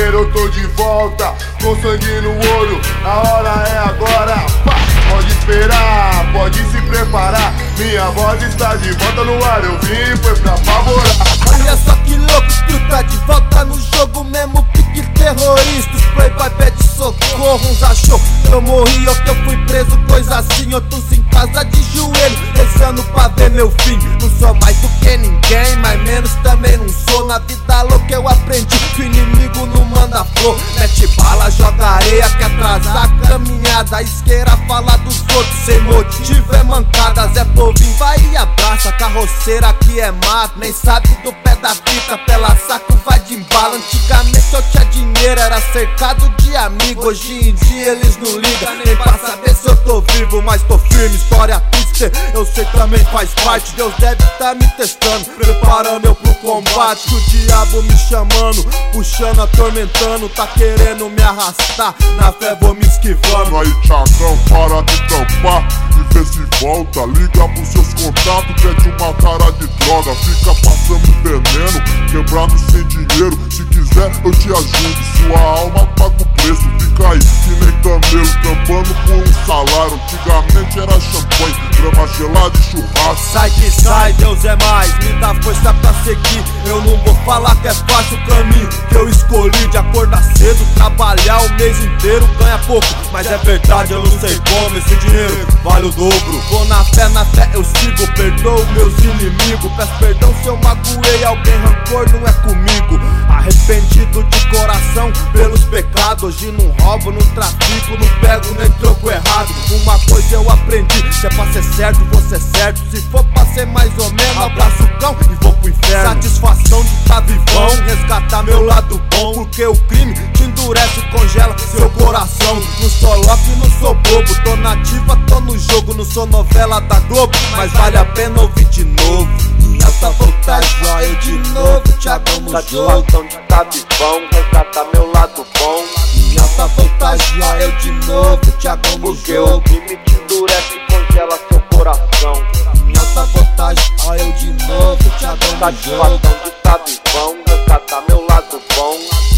guerreiro, eu tô de volta, com sangue no olho, a hora é agora. Pode esperar, pode se preparar, minha voz está de volta no ar, eu vim foi pra favorar. Olha só que louco, tu tá de volta no jogo mesmo, pique terrorista. Os playboy pede socorro, uns achou que eu morri ou que eu fui preso, coisa assim. Outros em casa de joelho, rezando pra ver meu fim. Não sou mais do que ninguém, mas menos também não sou. Na vida louca eu aprendi que o inimigo não manda flor. Mete bala, joga areia, quer atrasar a caminhada. Isqueira fala dos outros, sem motivo é mancada. Zé Povinho vai e abraça, carroceira aqui é mato. Nem sabe do pé da fita, pela saco vai de embala. Antigamente eu tinha dinheiro, era cercado de amigos. Hoje em dia eles não ligam, nem pra saber se eu tô vivo. Mas tô firme, história triste, eu sei que também faz parte. Deus deve tá me testando, preparando eu pro combate. O diabo me chamando, puxando, atormentando, tá querendo me arrastar, na fé vou me esquivando. Aí Thiagão, para de tampar e vê se volta. Liga pros seus contatos, pede uma cara de droga. Fica passando veneno, quebrado sem dinheiro. Se quiser eu te ajudo, sua alma paga o preço. Fica aí que nem camelo, tampando por um salário. Antigamente era champanhe, grama gelada e churrasco. Sai que sai, Deus é mais, me dá força pra seguir. Eu não vou falar que é fácil o caminho que eu escolhi, de acordar cedo, trabalhar o mês inteiro, ganha pouco, mas é verdade, eu não sei como esse dinheiro vale o dobro. Vou na fé eu sigo, perdoo meus inimigos. Peço perdão se eu magoei alguém, rancor não é comigo. Arrependido de coração pelos pecados. Hoje não roubo, não trafico, não pego nem troco errado. Uma coisa eu aprendi, se é pra ser certo, vou ser certo. Se for pra ser mais ou menos, abraço o cão e vou pro inferno. Satisfação de tá vivão, resgatar meu lado bom. Porque o crime te endurece e congela seu coração. Não sou louco e não sou bobo, tô nativa, tô no jogo. Não sou novela da Globo, mas vale a pena ouvir de novo. Em alta voltagem, ó, eu de novo, Thiagão no jogo. Satisfação de tá vivão, resgatar meu lado bom. Em alta voltagem, ó, eu de novo, Thiagão no Porque jogo. o crime te endurece e congela seu coração. Em alta voltagem, ó, eu de novo, Thiagão no jogo. Satisfação de tá vivão, resgatar meu lado bom.